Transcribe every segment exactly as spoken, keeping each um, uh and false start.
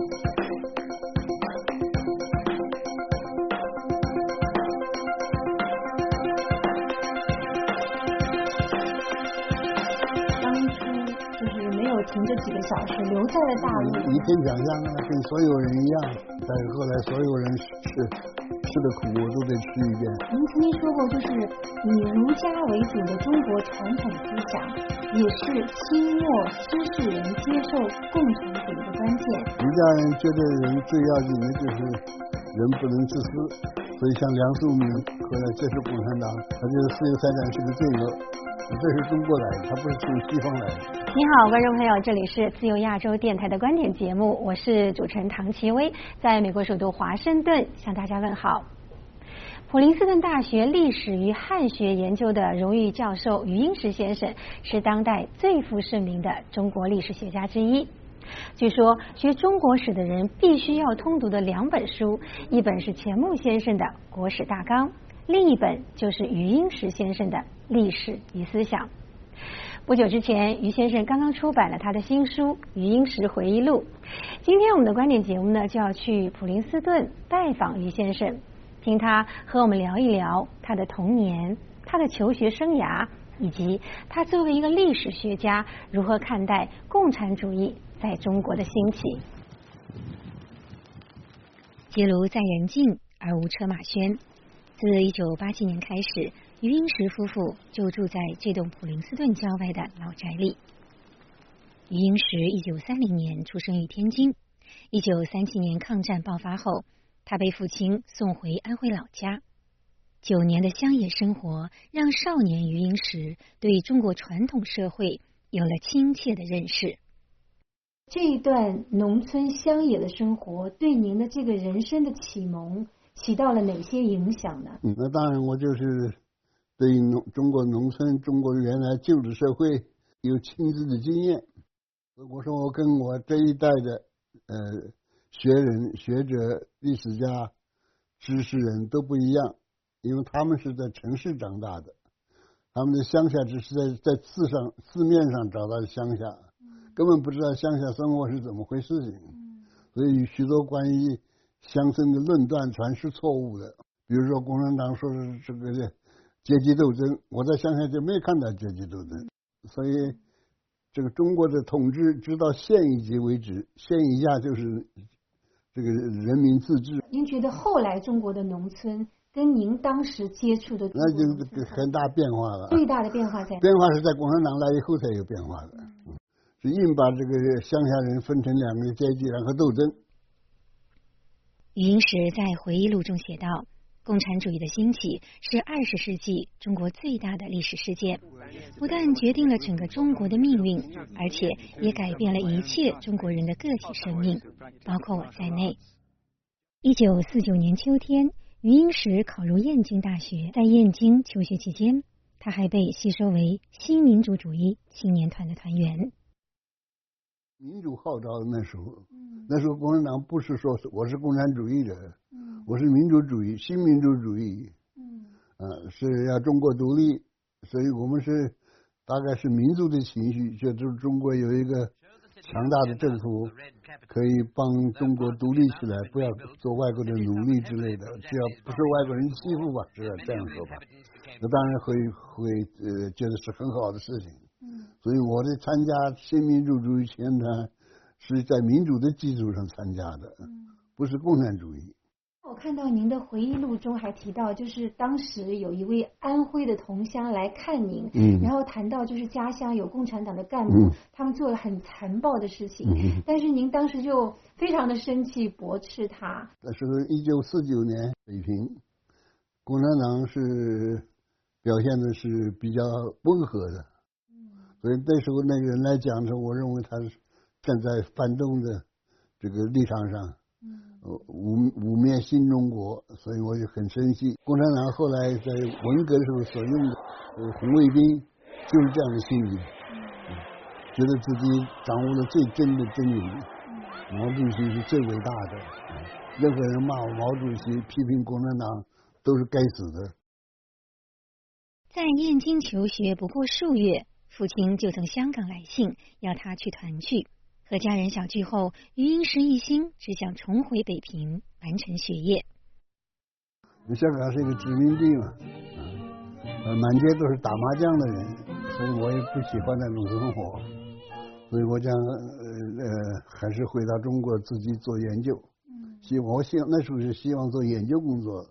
停这几个小时留在了大陆， 你可以想象啊，跟所有人一样，但是后来所有人吃吃的苦我都得吃一遍。 您曾经说过，就是以儒家为主的中国传统思想，也是清末知识人接受共产主义的关键。 儒家人觉得人最要紧的就是人不能自私，所以像梁漱溟后来接受共产党，他觉得私有财产是个罪恶，这是中国来的，他不是从西方来的。 你好，观众朋友，这里是自由亚洲电台的观点节目，我是主持人唐奇薇，在美国首都华盛顿向大家问好。普林斯顿大学历史与汉学研究的荣誉教授余英时先生是当代最负盛名的中国历史学家之一。据说学中国史的人必须要通读的两本书，一本是钱穆先生的《国史大纲》，另一本就是余英时先生的《历史与思想》。不久之前，余先生刚刚出版了他的新书《余英时回忆录》。今天我们的观点节目呢，就要去普林斯顿拜访余先生，听他和我们聊一聊他的童年、他的求学生涯，以及他作为一个历史学家如何看待共产主义在中国的兴起。街路在人境而无车马喧，自一九八七年开始，余英时夫妇就住在这栋普林斯顿郊外的老宅里。余英时一九三零年出生于天津，一九三七年抗战爆发后，他被父亲送回安徽老家。九年的乡野生活让少年余英时对中国传统社会有了亲切的认识。这一段农村乡野的生活对您的这个人生的启蒙起到了哪些影响呢？ 嗯，那当然，我就是对于农中国农村、中国原来旧的社会有亲自的经验。我说我跟我这一代的呃学人、学者、历史家、知识人都不一样，因为他们是在城市长大的，他们的乡下只是在在字上字面上找到的乡下，根本不知道乡下生活是怎么回事情，所以许多关于乡村的论断全是错误的。比如说共产党说是这个阶级斗争，我在乡下就没看到阶级斗争，所以这个中国的统治直到县一级为止，县以下就是这个人民自治。 您觉得后来中国的农村跟您当时接触的那就很大变化了。 最大的变化在哪？ 变化是在共产党来以后才有变化的，嗯、是硬把这个乡下人分成两个阶级，然后斗争。 余英时在回忆录中写道，共产主义的兴起是二十世纪中国最大的历史事件，不但决定了整个中国的命运，而且也改变了一切中国人的个体生命，包括我在内。一九四九年秋天，余英时考入燕京大学，在燕京求学期间，他还被吸收为新民主主义青年团的团员。 民主号召那时候，嗯、那时候共产党不是说我是共产主义的，嗯、我是民主主义，新民主主义，嗯，呃，是要中国独立，所以我们是大概是民族的情绪，觉得中国有一个强大的政府，可以帮中国独立起来，不要做外国的奴隶之类的，只要不是外国人欺负吧，只要这样说吧，那当然会会呃觉得是很好的事情。所以我的参加新民主主义青年团是在民主的基础上参加的，不是共产主义。 我看到您的回忆录中还提到，就是当时有一位安徽的同乡来看您，嗯、然后谈到就是家乡有共产党的干部，嗯、他们做了很残暴的事情，嗯、但是您当时就非常的生气，驳斥他。 那是一九四九年北平，共产党是表现的是比较温和的。所以那时候那个人来讲的，我认为他是站在反动的这个立场上，污污蔑新中国，所以我就很生气。共产党后来在文革时候所用的红卫兵就是这样的心理，觉得自己掌握了最真的真理，毛主席是最伟大的，任何人骂毛主席、批评共产党都是该死的。 在燕京求学不过数月，父亲就从香港来信要他去团聚。 和家人小聚后，余英时一心只想重回北平完成学业。 香港是一个殖民地嘛，呃，满街都是打麻将的人，所以我也不喜欢那种生活，所以我将呃呃还是回到中国自己做研究。希望我希那时候是希望做研究工作的。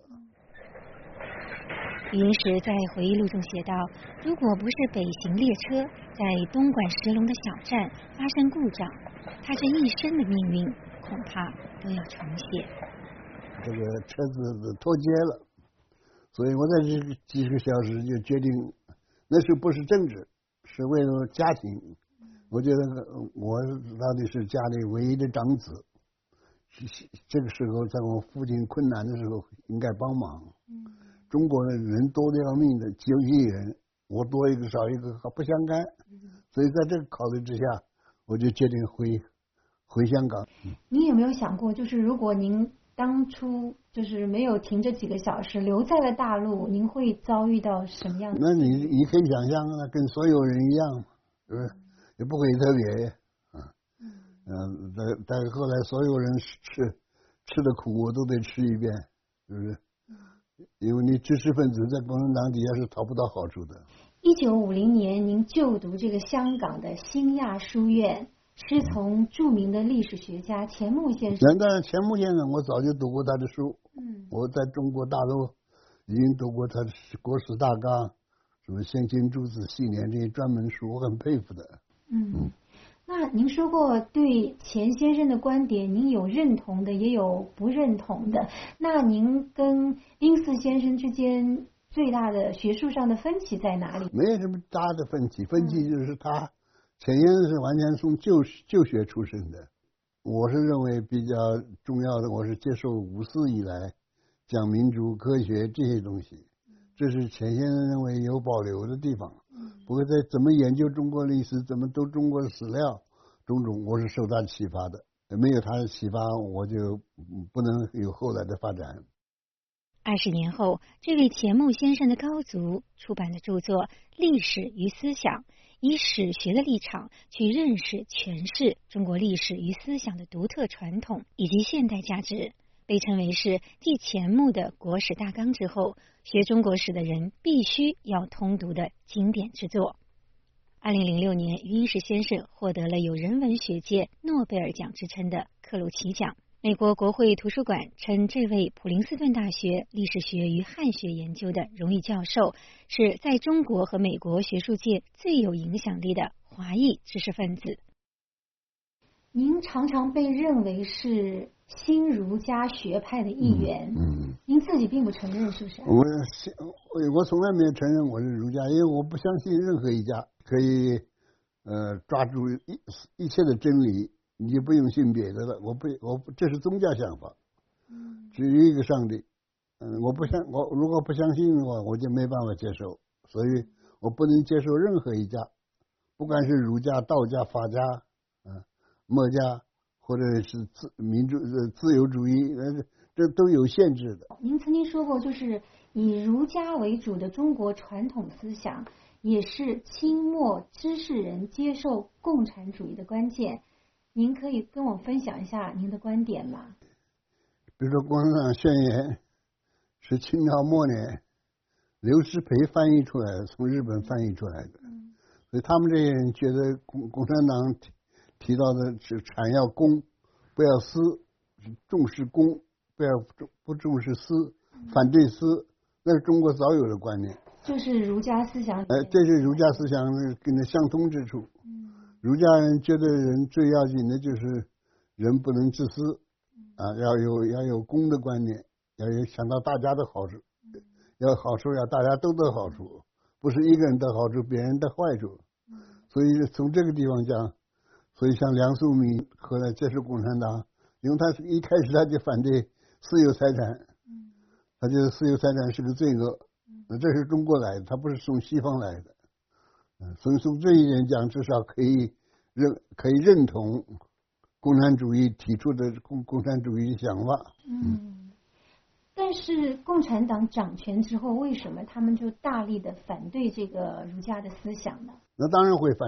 余英时在回忆录中写道：“如果不是北行列车在东莞石龙的小站发生故障，他这一生的命运恐怕都要重写。” 这个车子脱节了，所以我在这几个小时就决定，那时候不是政治，是为了家庭。我觉得我到底是家里唯一的长子，这个时候在我父亲困难的时候应该帮忙。中国的人多得要命的，几亿人，我多一个少一个不相干，所以在这个考虑之下，我就决定回回香港。 你有没有想过，就是如果您当初就是没有停这几个小时，留在了大陆，您会遭遇到什么样的？ 那你你可以想象，那跟所有人一样，是不是？也不会特别，啊，嗯，但但后来所有人吃吃的苦，我都得吃一遍，是不是？因为你知识分子在共产党底下是讨不到好处的。 一九五零年，您就读这个香港的新亚书院。是从著名的历史学家钱穆先生。 当然，钱穆先生我早就读过他的书。嗯，我在中国大陆已经读过他的《国史大纲》、什么《先秦诸子系列》这些专门书，我很佩服的。 嗯，嗯那您说过对钱先生的观点，您有认同的，也有不认同的。那您跟殷四先生之间最大的学术上的分歧在哪里？ 没有什么大的分歧，分歧就是他。钱先生是完全从旧旧学出身的，我是认为比较重要的，我是接受五四以来讲民主、科学这些东西，这是钱先生认为有保留的地方。不过在怎么研究中国历史，怎么读中国的史料，种种我是受他启发的，没有他的启发，我就不能有后来的发展。 二十年后，这位钱穆先生的高足出版了著作《历史与思想》。以史学的立场去认识、诠释中国历史与思想的独特传统以及现代价值，被称为是继钱穆的《国史大纲》之后，学中国史的人必须要通读的经典之作。二零零六年，余英时先生获得了有人文学界诺贝尔奖之称的克鲁奇奖。美国国会图书馆称，这位普林斯顿大学历史学与汉学研究的荣誉教授，是在中国和美国学术界最有影响力的华裔知识分子。 您常常被认为是新儒家学派的一员，嗯，嗯您自己并不承认，是不是？ 我我从来没有承认我是儒家，因为我不相信任何一家可以呃抓住一一切的真理。你就不用信别的了，我不，我不，这是宗教想法，只有一个上帝，嗯，我不相，我如果不相信的话，我就没办法接受，所以我不能接受任何一家，不管是儒家、道家、法家，嗯、呃，墨家，或者是自民主、自由主义，呃，这都有限制的。 您曾经说过，就是以儒家为主的中国传统思想，也是清末知识人接受共产主义的关键。您可以跟我分享一下您的观点吗？ 比如说《共产党宣言》是清朝末年刘师培翻译出来的，从日本翻译出来的，嗯、所以他们这些人觉得共共产党提提到的是产要公，不要私，重视公，不要不重视私，反对私，那是中国早有的观念， 就是儒家思想。 哎，这是儒家思想跟它相通之处。嗯儒家人觉得人最要紧的就是人不能自私，啊，要有要有公的观念，要有想到大家的好处，要好处要大家都得好处，不是一个人得好处，别人得坏处。所以从这个地方讲，所以像梁漱溟后来接受共产党，因为他一开始他就反对私有财产，他觉得私有财产是个罪恶，那这是中国来的，他不是从西方来的。所以从这一点讲，至少可以认可以认同共产主义提出的共共产主义的想法。 嗯，但是共产党掌权之后，为什么他们就大力的反对这个儒家的思想呢？ 那当然会反对，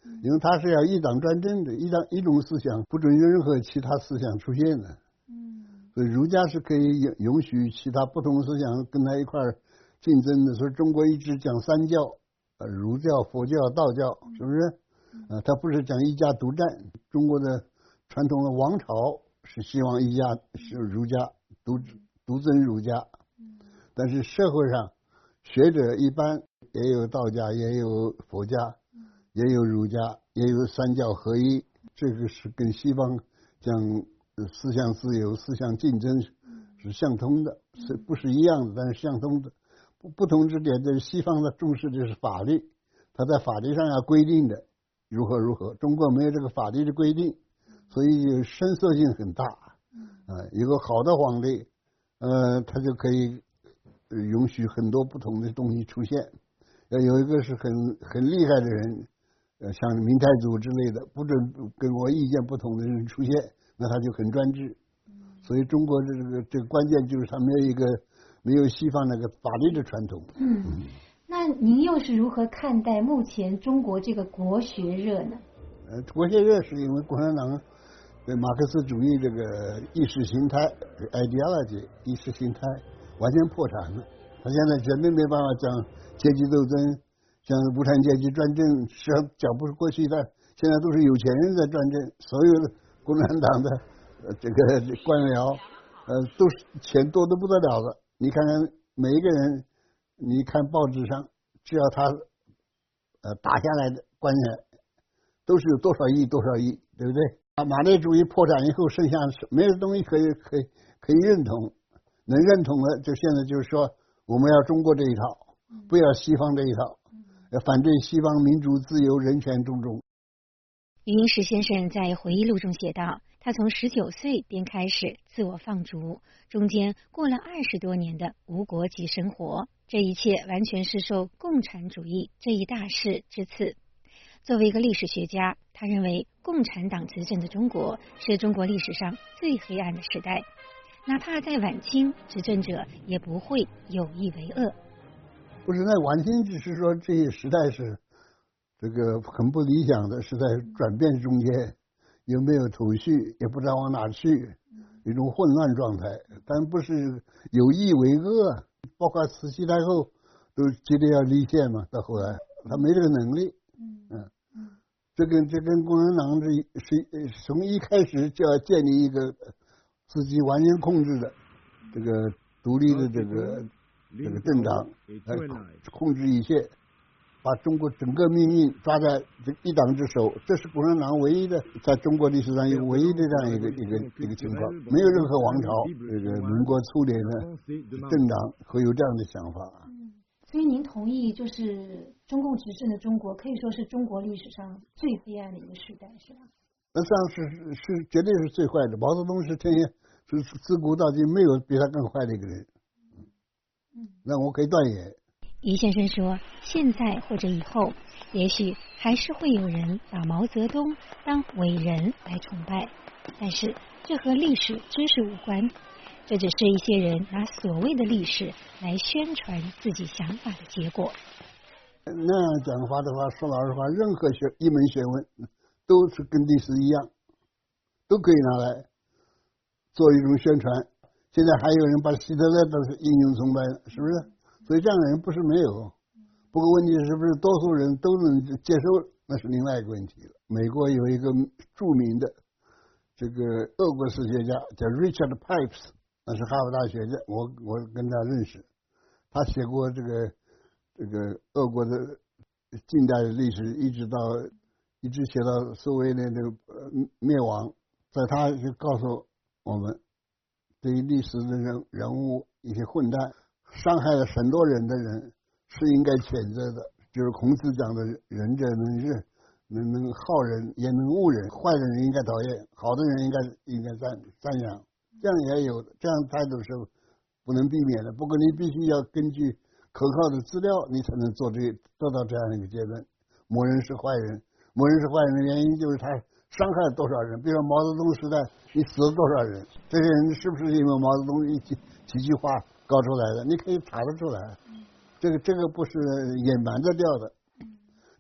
因为他是要一党专政的，一党一种思想，不准任何其他思想出现的。嗯，所以儒家是可以允许其他不同思想跟他一块儿竞争的。所以中国一直讲三教，呃，儒教、佛教、道教，是不是？呃，他不是讲一家独占。中国的传统的王朝是希望一家是儒家独独尊儒家，但是社会上学者一般也有道家，也有佛家，也有儒家，也有三教合一。这个是跟西方讲思想自由、思想竞争是相通的，是不是一样的？但是相通的。不不同之点就是西方的重视的是法律，他在法律上要规定的如何如何，中国没有这个法律的规定，所以伸缩性很大。呃，一个好的皇帝，呃，他就可以允许很多不同的东西出现。要有一个是很很厉害的人，呃，像明太祖之类的，不准跟我意见不同的人出现，那他就很专制。所以中国的这个这个关键就是他没有一个没有西方那个法律的传统。 嗯，那您又是如何看待目前中国这个国学热呢？ 呃，国学热是因为共产党对马克思主义这个意识形态 ideology 意识形态完全破产了，他现在绝对没办法讲阶级斗争，像无产阶级专政，实际上讲不过去的。现在都是有钱人在专政，所有的共产党的呃这个官僚，呃，都是钱多得不得了的。你看看每一个人，你看报纸上，只要他呃打下来的官员，都是有多少亿多少亿，对不对？啊，马列主义破产以后，剩下没有东西可以可以可以认同，能认同的就现在就是说，我们要中国这一套，不要西方这一套，要反对西方民主、自由、人权种种。 余英时先生在回忆录中写道，他从十九岁便开始自我放逐，中间过了二十多年的无国籍生活，这一切完全是受共产主义这一大势之赐。作为一个历史学家，他认为共产党执政的中国是中国历史上最黑暗的时代，哪怕在晚清，执政者也不会有意为恶。 不是，在晚清只是说这些时代是这个很不理想的，是在转变中间，又没有头绪，也不知道往哪去，一种混乱状态，但不是有意为恶。包括慈禧太后都急着要立宪嘛，到后来他没这个能力。嗯，这跟这跟共产党是是从一开始就要建立一个自己完全控制的这个独立的这个这个政党来控制一切，把中国整个命运抓在这一党之手，这是共产党唯一的在中国历史上有唯一的这样一个一个一个情况，没有任何王朝这个民国初年的政党会有这样的想法。 所以您同意，就是中共执政的中国可以说是中国历史上最黑暗的一个时代，是吧？ 那这样是是绝对是最坏的。毛泽东是天下是自古到今没有比他更坏的一个人。嗯，那我可以断言。 余先生说，现在或者以后，也许还是会有人把毛泽东当伟人来崇拜，但是这和历史知识无关。这只是一些人拿所谓的历史来宣传自己想法的结果。 那样讲话的话，说老实话，任何学一门学问都是跟历史一样，都可以拿来做一种宣传。现在还有人把希特勒当成英雄崇拜，是不是？所以这样的人不是没有，不过问题是不是多数人都能接受，那是另外一个问题了。美国有一个著名的这个俄国史学家叫 Richard Pipes。那是哈佛大学的，我我跟他认识，他写过这个这个俄国的近代的历史，一直到一直写到苏维埃的灭亡，在他就告诉我们，对于历史的人人物一些混蛋，伤害了很多人的人是应该谴责的，就是孔子讲的仁者能仁，能能好人也能恶人，坏的人应该讨厌，好的人应该应该赞赞扬。这样也有，这样态度是不能避免的。不过你必须要根据可靠的资料，你才能做这做到这样一个结论。某人是坏人，某人是坏人的原因就是他伤害了多少人。比如说毛泽东时代，你死了多少人？这些人是不是因为毛泽东一几几句话搞出来的？你可以查得出来。这个这个不是隐瞒得掉的。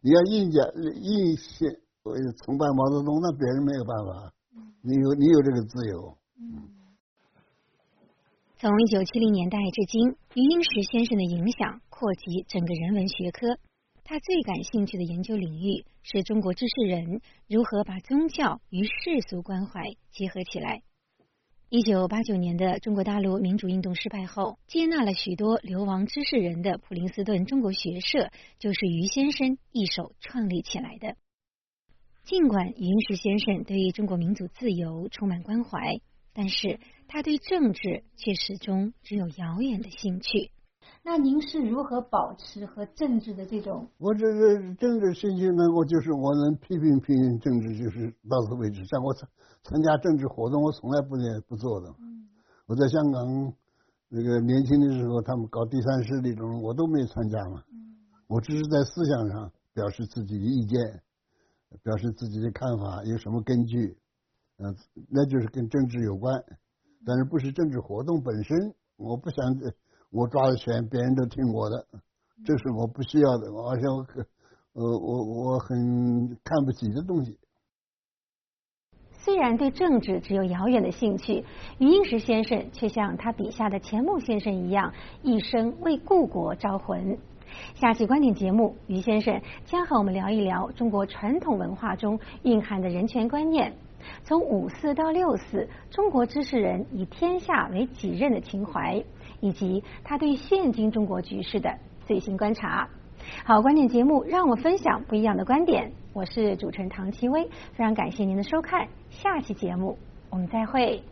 你要硬讲硬先崇拜毛泽东，那别人没有办法。你有你有这个自由。 从一九七零年代至今，余英时先生的影响扩及整个人文学科。他最感兴趣的研究领域是中国知识人如何把宗教与世俗关怀结合起来。一九八九年的中国大陆民主运动失败后，接纳了许多流亡知识人的普林斯顿中国学社就是余先生一手创立起来的。尽管余英时先生对中国民族自由充满关怀，但是他对政治却始终只有遥远的兴趣。 那您是如何保持和政治的这种？ 我这个政治兴趣呢，我就是我能批评批评政治，就是到此为止。像我参参加政治活动，我从来不不做的。嗯、我在香港那个年轻的时候，他们搞第三势力这种，我都没参加嘛。嗯、我只是在思想上表示自己的意见，表示自己的看法，有什么根据，嗯、呃，那就是跟政治有关，但是不是政治活动本身，我不想。我抓的权，别人都听我的，这是我不需要的，而且我呃我我很看不起的东西。 虽然对政治只有遥远的兴趣，余英时先生却像他笔下的钱穆先生一样，一生为故国招魂。下期观点节目，余先生将和我们聊一聊中国传统文化中蕴含的人权观念，从五四到六四，中国知识人以天下为己任的情怀，以及他对现今中国局势的最新观察。好，观点节目让我分享不一样的观点，我是主持人唐琪薇，非常感谢您的收看，下期节目我们再会。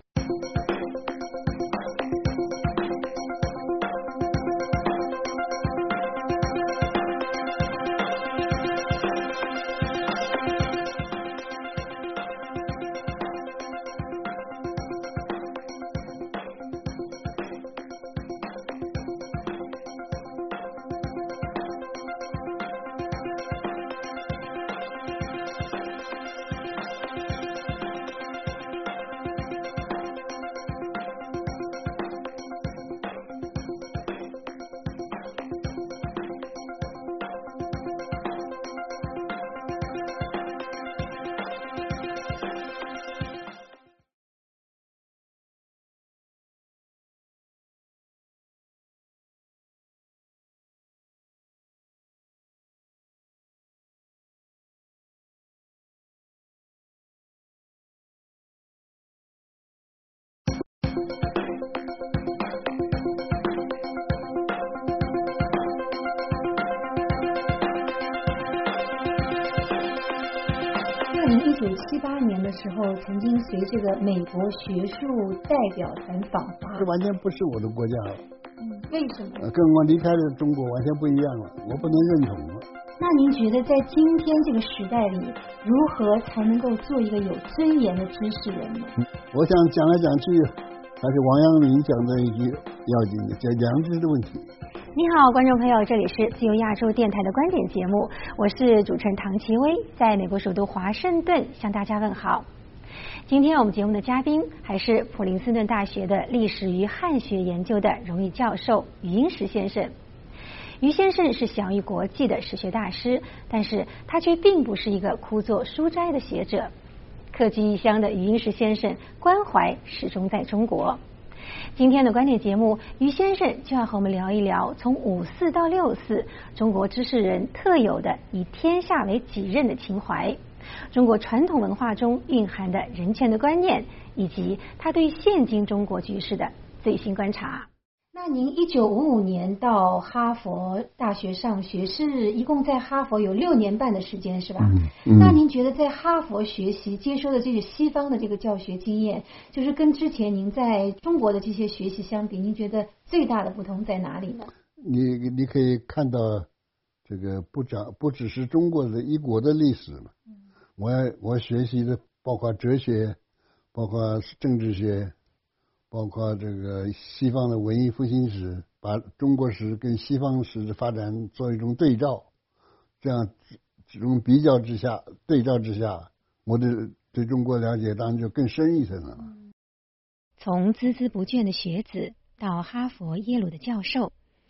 一九七八年的时候，曾经随这个美国学术代表团访华， 这完全不是我的国家了。 嗯，为什么？ 跟我离开了中国完全不一样了，我不能认同了。 那您觉得在今天这个时代里，如何才能够做一个有尊严的知识人呢？ 嗯、我想讲来讲去，还是王阳明讲的一句要紧的，叫良知的问题。 你好，观众朋友，这里是自由亚洲电台的观点节目，我是主持人唐琪薇，在美国首都华盛顿向大家问好。今天我们节目的嘉宾还是普林斯顿大学的历史与汉学研究的荣誉教授余英时先生。余先生是享誉国际的史学大师，但是他却并不是一个枯坐书斋的学者。客居异乡的余英时先生关怀始终在中国。今天的观点节目，余先生就要和我们聊一聊从五四到六四中国知识人特有的以天下为己任的情怀，中国传统文化中蕴含的人权的观念，以及他对现今中国局势的最新观察。 那您一九五五年到哈佛大学上学，是一共在哈佛有六年半的时间，是吧？ 嗯嗯、 那您觉得在哈佛学习接收的这个西方的这个教学经验，就是跟之前您在中国的这些学习相比，您觉得最大的不同在哪里呢？ 你你可以看到，这个不讲不只是中国的一国的历史嘛，嗯、我我学习的包括哲学，包括政治学。包括这个西方的文艺复兴史，把中国史跟西方史的发展做一种对照，这样这种比较之下，对照之下，我的对中国了解当然就更深一层了。 从孜孜不倦的学子到哈佛耶鲁的教授，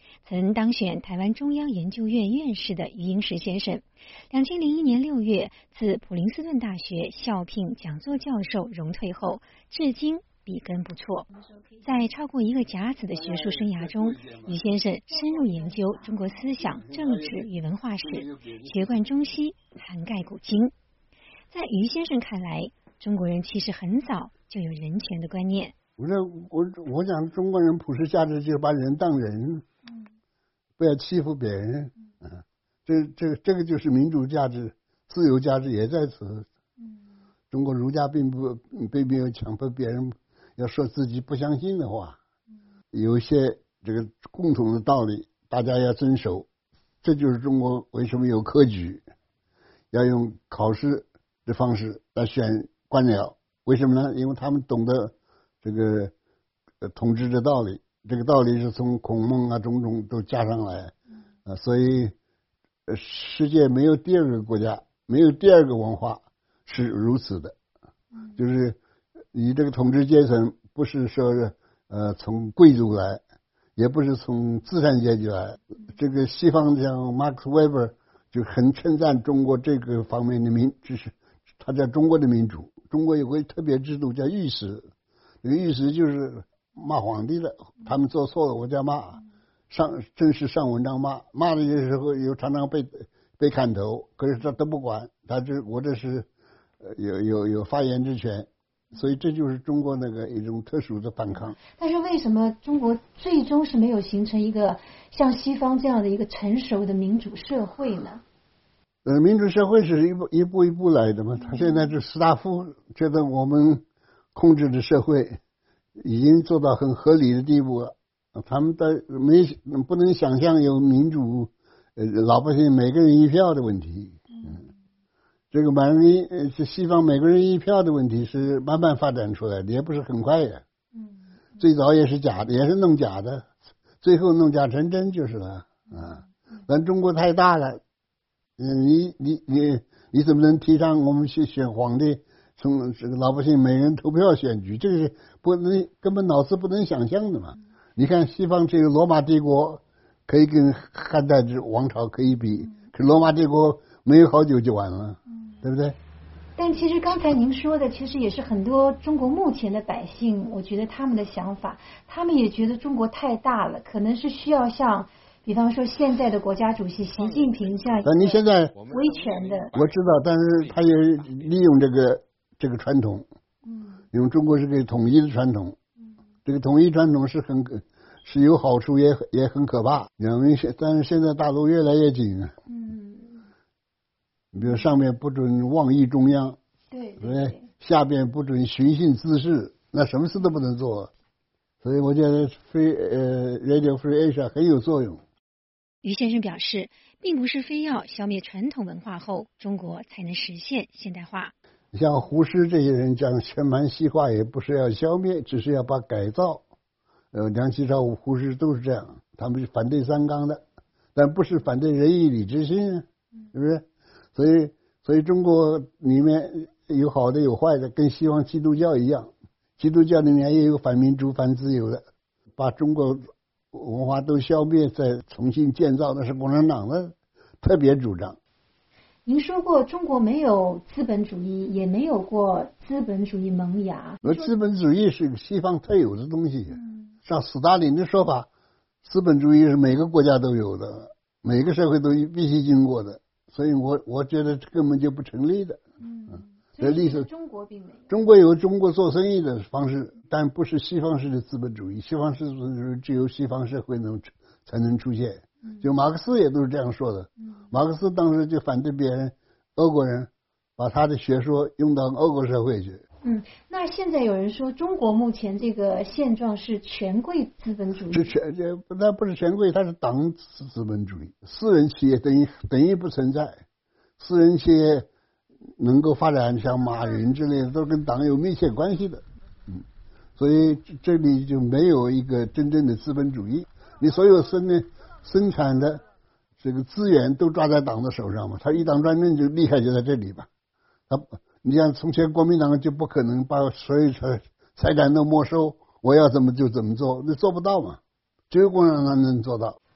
曾当选台湾中央研究院院士的余英时先生，两千零一年六月自普林斯顿大学校聘讲座教授荣退后，至今笔耕不辍。在超过一个甲子的学术生涯中，余先生深入研究中国思想、政治与文化史，学贯中西，涵盖古今。在余先生看来，中国人其实很早就有人权的观念。 我说我我讲中国人普世价值就是把人当人，嗯、不要欺负别人，嗯、啊，这这这个就是民主价值、自由价值也在此。嗯、中国儒家并不并没有强迫别人要说自己不相信的话，嗯、有一些这个共同的道理，大家要遵守。这就是中国为什么有科举，要用考试的方式来选官僚，为什么呢？因为他们懂得这个呃统治的道理，这个道理是从孔孟啊种种都加上来，啊，所以呃世界没有第二个国家，没有第二个文化是如此的，就是你这个统治阶层不是说呃从贵族来，也不是从资产阶级来，这个西方像 Max Weber 就很称赞中国这个方面的民，就是他叫中国的民主。中国有个特别制度叫御史。这个御史就是骂皇帝的，他们做错了我就骂，上正式上文章骂，骂的时候有常常被被砍头，可是他都不管，他这我这是有有有发言之权，所以这就是中国那个一种特殊的反抗。 但是为什么中国最终是没有形成一个像西方这样的一个成熟的民主社会呢？ 呃，民主社会是一步一步一步来的嘛，他现在这斯大夫觉得我们控制的社会已经做到很合理的地步了，他们的没不能想象有民主，呃，老百姓每个人一票的问题。嗯，这个每个人是西方每个人一票的问题是慢慢发展出来的，也不是很快的。嗯，最早也是假的，也是弄假的，最后弄假成真就是了啊。咱中国太大了，嗯，你你你你怎么能提倡我们去选皇帝？从这个老百姓每人投票选举，这个是不能根本脑子不能想象的嘛。嗯、你看西方这个罗马帝国可以跟汉代这王朝可以比，嗯、可罗马帝国没有好久就完了，嗯、对不对？ 但其实刚才您说的，其实也是很多中国目前的百姓，我觉得他们的想法，他们也觉得中国太大了，可能是需要像，比方说现在的国家主席习近平这样， 但你现在威权的， 我知道，但是他也利用这个。这个传统，嗯，因为中国是个统一的传统，嗯，这个统一传统是很是有好处，也也很可怕。因为现但是现在大陆越来越紧啊，嗯，比如上面不准妄议中央， 对对，对，下边不准寻衅滋事，那什么事都不能做。所以我觉得 Free 呃 Radio Free Asia 很有作用。 余先生表示，并不是非要消灭传统文化后，中国才能实现现代化。 像胡适这些人讲全盘西化，也不是要消灭，只是要把改造。呃，梁启超、胡适都是这样，他们是反对三纲的，但不是反对仁义礼智信啊，是不是？所以，所以中国里面有好的有坏的，跟西方基督教一样，基督教里面也有反民主、反自由的，把中国文化都消灭，再重新建造，那是共产党的特别主张。 您说过，中国没有资本主义，也没有过资本主义萌芽。 而资本主义是西方特有的东西。嗯，像斯大林的说法，资本主义是每个国家都有的，每个社会都必须经过的，所以我我觉得根本就不成立的。 嗯，这历史中国并没有。 中国有中国做生意的方式，但不是西方式的资本主义。西方式只有西方社会能才能出现。就马克思也都是这样说的，嗯、马克思当时就反对别人，俄国人把他的学说用到俄国社会去。 嗯，那现在有人说中国目前这个现状是权贵资本主义， 是权这那不是权贵，它是党资本主义，私人企业等于等于不存在，私人企业能够发展像马云之类的，都跟党有密切关系的。嗯，所以这里就没有一个真正的资本主义，你所有生的。生产的这个资源都抓在党的手上嘛，他一党专政就厉害就在这里吧。他你像从前国民党就不可能把所有财财产都没收，我要怎么就怎么做，那做不到嘛，只有共产党能做到。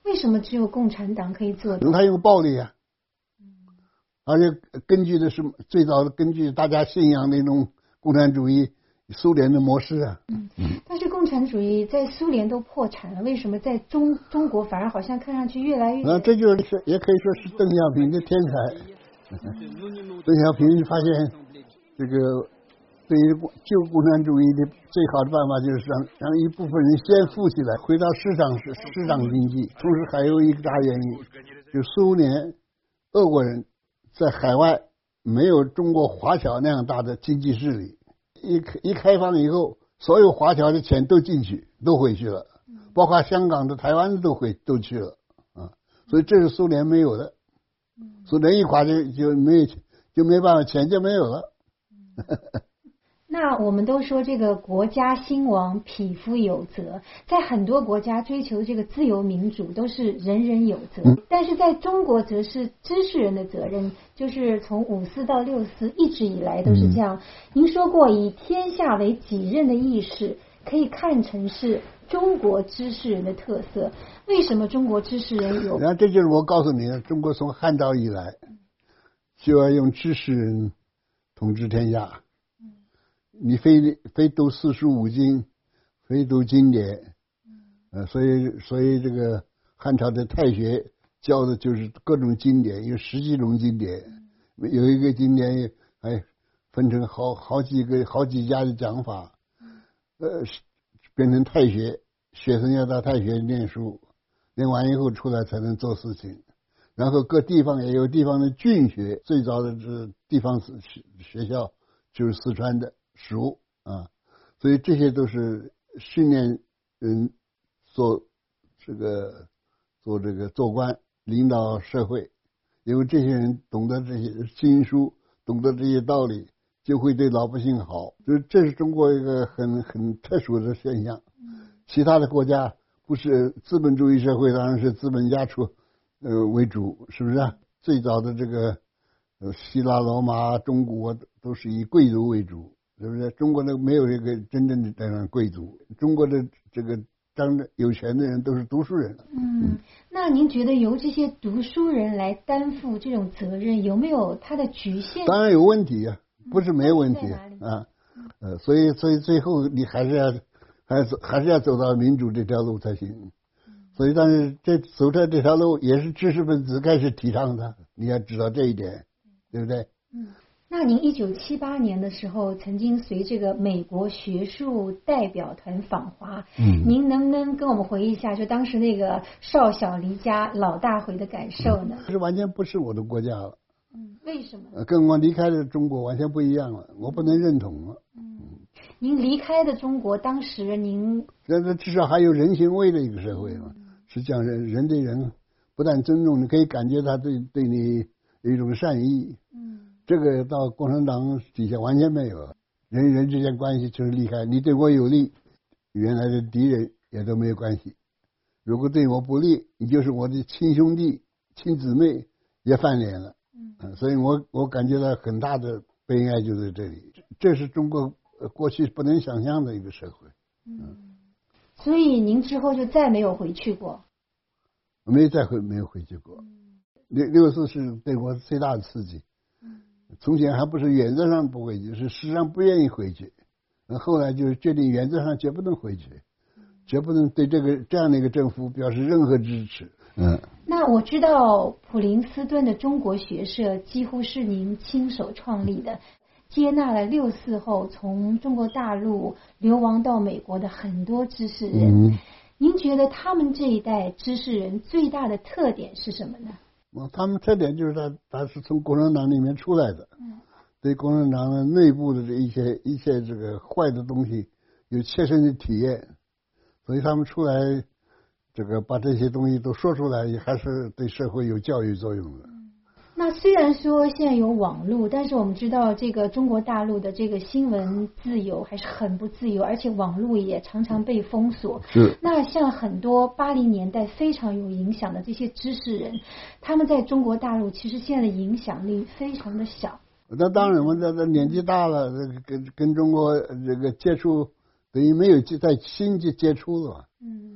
为什么只有共产党可以做到？ 他用暴力啊，而且根据的是最早的根据大家信仰那种共产主义苏联的模式啊。 嗯，但是共产主义在苏联都破产了，为什么在中中国反而好像看上去越来越…… 啊，这就是也可以说是邓小平的天才。邓小平发现这个对于救共产主义的最好的办法就是让让一部分人先富起来，回到市场市市场经济。同时还有一个大原因，就苏联俄国人在海外没有中国华侨那样大的经济势力，一一开放以后，所有华侨的钱都进去，都回去了，包括香港的、台湾的都回都去了啊，所以这是苏联没有的。苏联一垮就就没有就没办法，钱就没有了。 那我们都说这个国家兴亡，匹夫有责，在很多国家追求这个自由民主都是人人有责，嗯、但是在中国则是知识人的责任，就是从五四到六四一直以来都是这样。嗯、您说过以天下为己任的意识可以看成是中国知识人的特色，为什么中国知识人有？ 然后这就是我告诉你的，中国从汉朝以来就要用知识人统治天下。你非非读四书五经，非读经典，呃，所以所以这个汉朝的太学教的就是各种经典，有十几种经典，有一个经典哎分成好好几个好几家的讲法，呃，变成太学，学生要到太学念书，念完以后出来才能做事情。然后各地方也有地方的郡学，最早的是地方学校就是四川的。熟啊，所以这些都是训练人做这个做这个做官领导社会，因为这些人懂得这些经书，懂得这些道理，就会对老百姓好。这这是中国一个很很特殊的现象。其他的国家不是资本主义社会，当然是资本家出呃为主，是不是啊？最早的这个呃希腊、罗马、中国都是以贵族为主。是不是？中国的没有这个真正的这样贵族，中国的这个当着有钱的人都是读书人。 嗯，那您觉得由这些读书人来担负这种责任，有没有它的局限？ 当然有问题啊，不是没有问题啊。呃，所以所以最后你还是要还是还是要走到民主这条路才行。所以，但是这走在这条路也是知识分子开始提倡的，你要知道这一点，对不对？ 嗯。那您一九七八年的时候，曾经随这个美国学术代表团访华，嗯，您能不能跟我们回忆一下，就当时那个少小离家老大回的感受呢？ 这、嗯、完全不是我的国家了。 嗯，为什么？ 跟我离开的中国完全不一样了，我不能认同了。 嗯，您离开的中国，当时您， 但是至少还有人情味的一个社会嘛，嗯、是讲人人对人不但尊重，你可以感觉他对对你有一种善意。嗯。这个到共产党底下完全没有，人与人之间关系就是离开，你对我有利，原来的敌人也都没有关系；如果对我不利，你就是我的亲兄弟、亲姊妹也翻脸了。嗯，所以我我感觉到很大的悲哀就在这里，这是中国过去不能想象的一个社会。 嗯，所以您之后就再没有回去过？ 没有再回，没有回去过。六六四是对我最大的刺激。从前还不是原则上不回去，是实际上不愿意回去，后来就决定原则上绝不能回去，绝不能对这个这样的一个政府表示任何支持。嗯， 那我知道普林斯顿的中国学社几乎是您亲手创立的，接纳了六四后从中国大陆流亡到美国的很多知识人。嗯，您觉得他们这一代知识人最大的特点是什么呢？ 他们特点就是他他是从共产党里面出来的，嗯，对共产党的内部的这一些一切这个坏的东西有切身的体验，所以他们出来这个把这些东西都说出来，也还是对社会有教育作用的。 那虽然说现在有网络，但是我们知道这个中国大陆的这个新闻自由还是很不自由，而且网络也常常被封锁。 是。 那像很多八零年代非常有影响的这些知识人，他们在中国大陆其实现在的影响力非常的小。 那当然，我这这年纪大了，跟跟中国这个接触等于没有在新接接触了。嗯。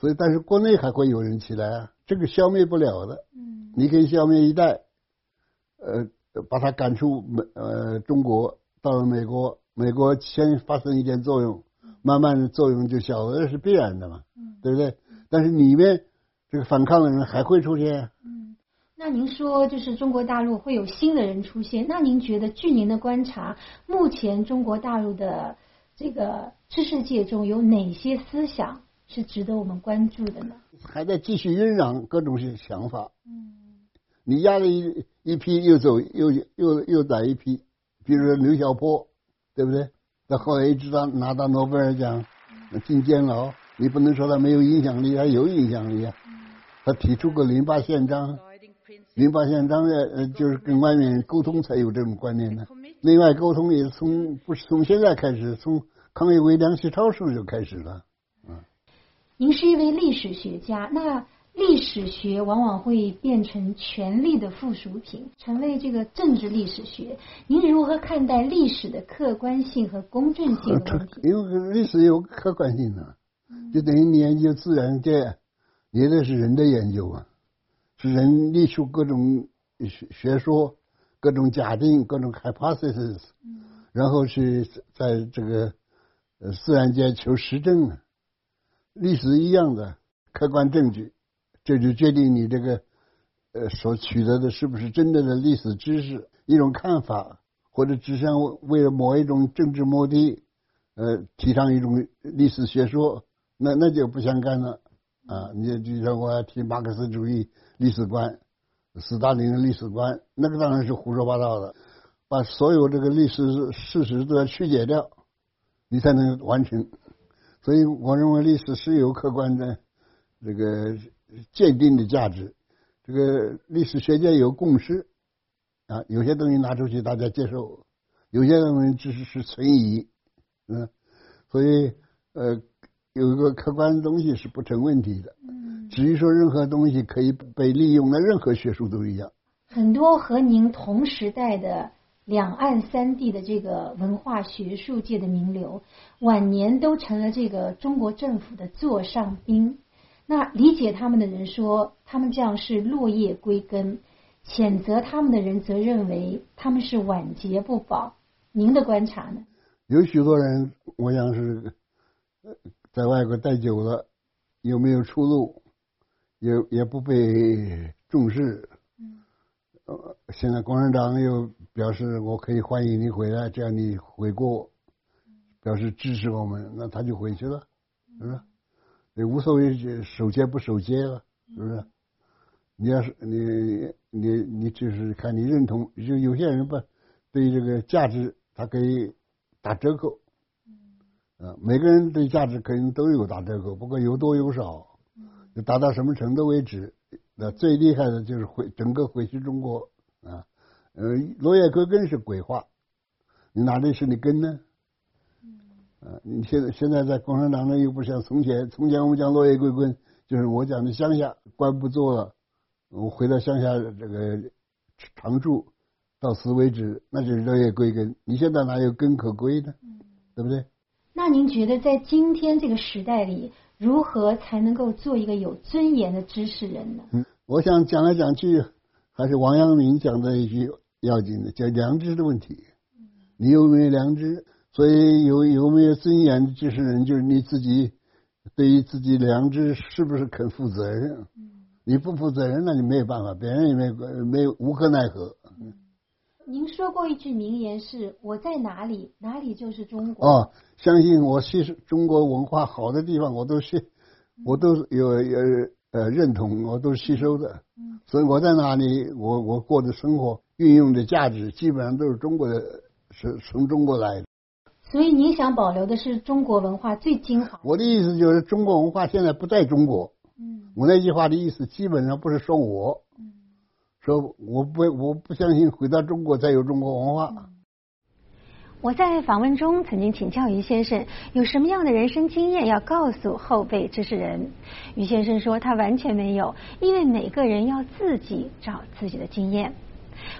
所以但是国内还会有人起来啊，这个消灭不了的。 嗯， 你可以消灭一代，呃，把他赶出美呃中国，到了美国，美国先发生一点作用，慢慢的作用就小了，这是必然的嘛， 嗯， 对不对？但是里面这个反抗的人还会出现。 嗯，那您说就是中国大陆会有新的人出现，那您觉得据您的观察，目前中国大陆的这个知识界中有哪些思想是值得我们关注的呢？ 还在继续酝酿各种想法。 嗯， 你压了一一批，又走又又又来一批，比如说刘晓波，对不对？到后来一直到拿到诺贝尔奖，进监牢，你不能说他没有影响力，他有影响力啊。他提出过零八宪章，零八宪章呃就是跟外面沟通才有这种观念的。另外沟通也是从不是从现在开始，从康有为、梁启超时候就开始了。嗯， 您是一位历史学家，那历史学往往会变成权力的附属品，成为这个政治历史学。您如何看待历史的客观性和公正性的问题？ 因为历史有客观性的，就等于你研究自然界，也得是人的研究啊，是人立出各种学说、各种假定、各种 hypothesis，然后去在这个呃自然界求实证啊。历史一样的客观证据。这就决定你这个呃所取得的是不是真正的历史知识，一种看法，或者只想为了某一种政治目的呃提倡一种历史学说，那那就不相干了啊！你就像我要提马克思主义历史观、斯大林的历史观，那个当然是胡说八道的，把所有这个历史事实都要曲解掉，你才能完成。所以我认为历史是有客观的这个鉴定的价值，这个历史学界有共识啊，有些东西拿出去大家接受，有些东西只是是存疑，嗯，所以呃有一个客观的东西是不成问题的。嗯，至于说任何东西可以被利用的，任何学术都一样。 很多和您同时代的两岸三地的这个文化学术界的名流，晚年都成了这个中国政府的座上宾。那理解他们的人说，他们这样是落叶归根；谴责他们的人则认为他们是晚节不保。您的观察呢？ 有许多人，我想是在外国待久了，有没有出路，也也不被重视。嗯，呃，现在共产党又表示我可以欢迎你回来，只要你回国，表示支持我们，那他就回去了，是不是？也无所谓守节不守节了，是不是？你要是你你你就是看你认同，就有些人吧，对这个价值他可以打折扣，啊，每个人对价值可能都有打折扣，不过有多有少，就达到什么程度为止。那最厉害的就是回整个回去中国啊，呃，落叶归根是鬼话，你哪里是你根呢？啊，你现在现在在共产党呢，又不像从前，从前我们讲落叶归根，就是我讲的乡下官不做了，我回到乡下这个常住，到此为止，那就是落叶归根。你现在哪有根可归呢？嗯，对不对？ 那您觉得在今天这个时代里，如何才能够做一个有尊严的知识人呢？ 嗯，我想讲来讲去，还是王阳明讲的一句要紧的，叫良知的问题。你有没有良知？所以有有没有尊严的知识人，就是你自己对于自己良知是不是肯负责任？你不负责任，那就没有办法，别人也没没有无可奈何。 您说过一句名言是：“我在哪里，哪里就是中国。” 哦，相信我吸收中国文化好的地方，我都是我都有有呃认同，我都吸收的。嗯，所以我在哪里，我我过的生活运用的价值，基本上都是中国的，是从中国来的。 所以您想保留的是中国文化最精华。 我的意思就是中国文化现在不在中国。嗯，我那句话的意思基本上不是说我，嗯，说我不我不相信回到中国才有中国文化。嗯， 我在访问中曾经请教于先生，有什么样的人生经验要告诉后辈知识人？于先生说他完全没有，因为每个人要自己找自己的经验。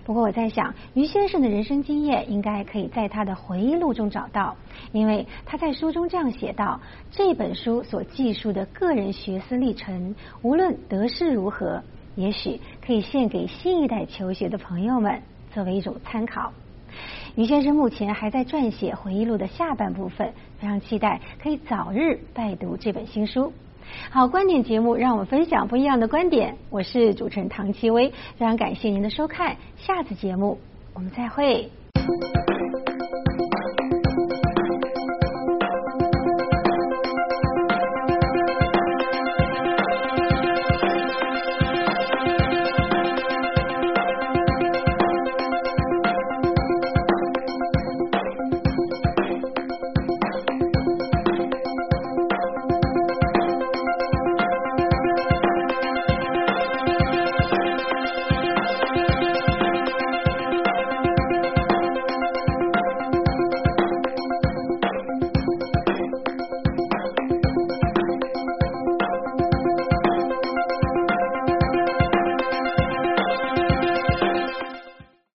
不过我在想，于先生的人生经验应该可以在他的回忆录中找到，因为他在书中这样写道：这本书所记述的个人学思历程，无论得失如何，也许可以献给新一代求学的朋友们，作为一种参考。于先生目前还在撰写回忆录的下半部分，非常期待可以早日拜读这本新书。好，观点节目让我们分享不一样的观点，我是主持人唐琪薇，非常感谢您的收看，下次节目我们再会。